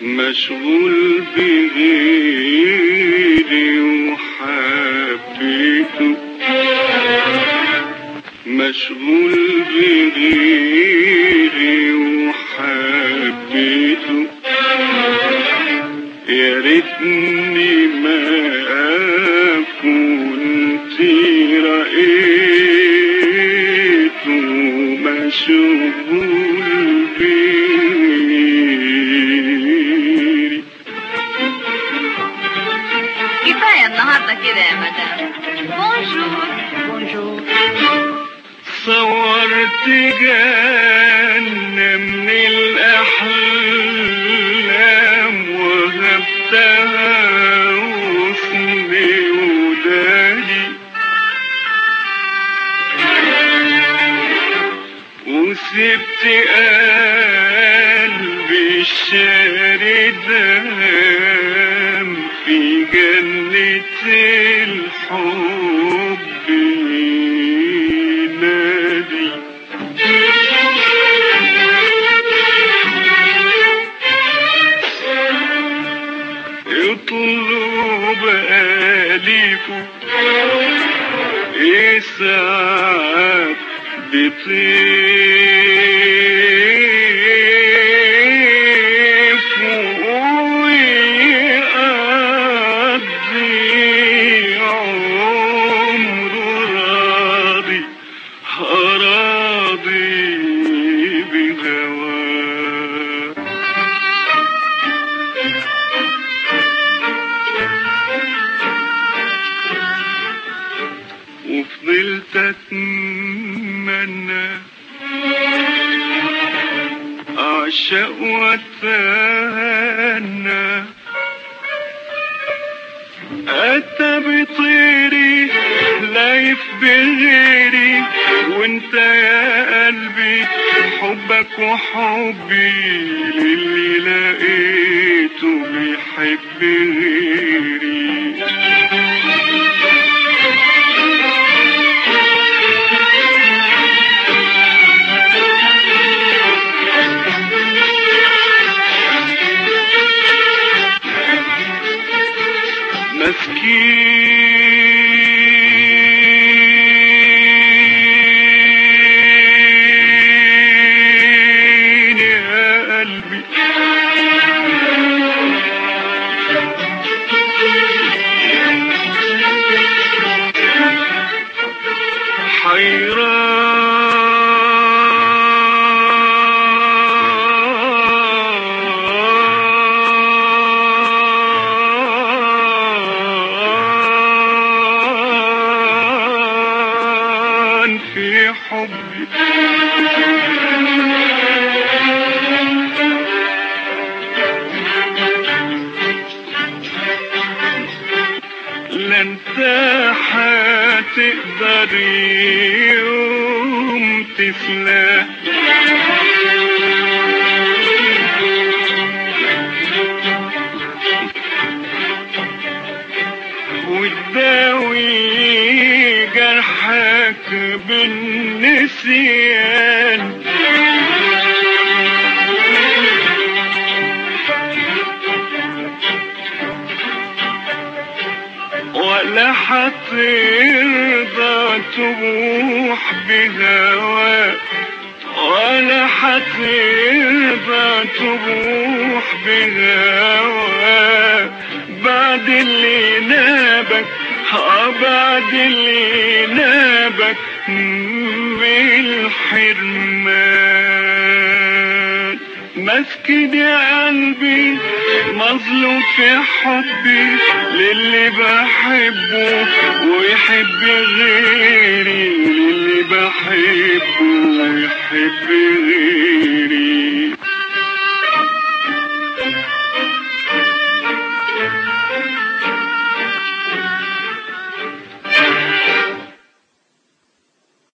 مشغول بغيري وحبيته، مشغول بغيري وحبيته، يا ريتني ما كنت رأيته، مشغول بغيري. كفاية النهاردة كده يا مدام. بونجور بونجور. صورت جنة من الأحلام وهبتها وصلي وداني، وسبت قلبي الشاردان في جنة الحب ينادي. يطلب أليفه يسعد بطيف ويقضي عمره راضي راضي بهواه. وفضلت اتمنى اعشق واتهنى، اتى بطيري لايف بغيري، وانت يا قلبي حبك وحبي للي لقيته بيحب غيري. مسكين يا قلبي، حيران في حبي. لا انت هتقدر يوم تسلى، وتداوي جرحك بالنسيان، ولا حترضى تبوح بهواك، ولا حترضى تبوح بهواك بعد اللي نابك، بعد اللي نابك بالحرمان. مسكين يا قلبي مظلوم في حبي للي بحبه ويحب غيري، للي بحبه ويحب غيري.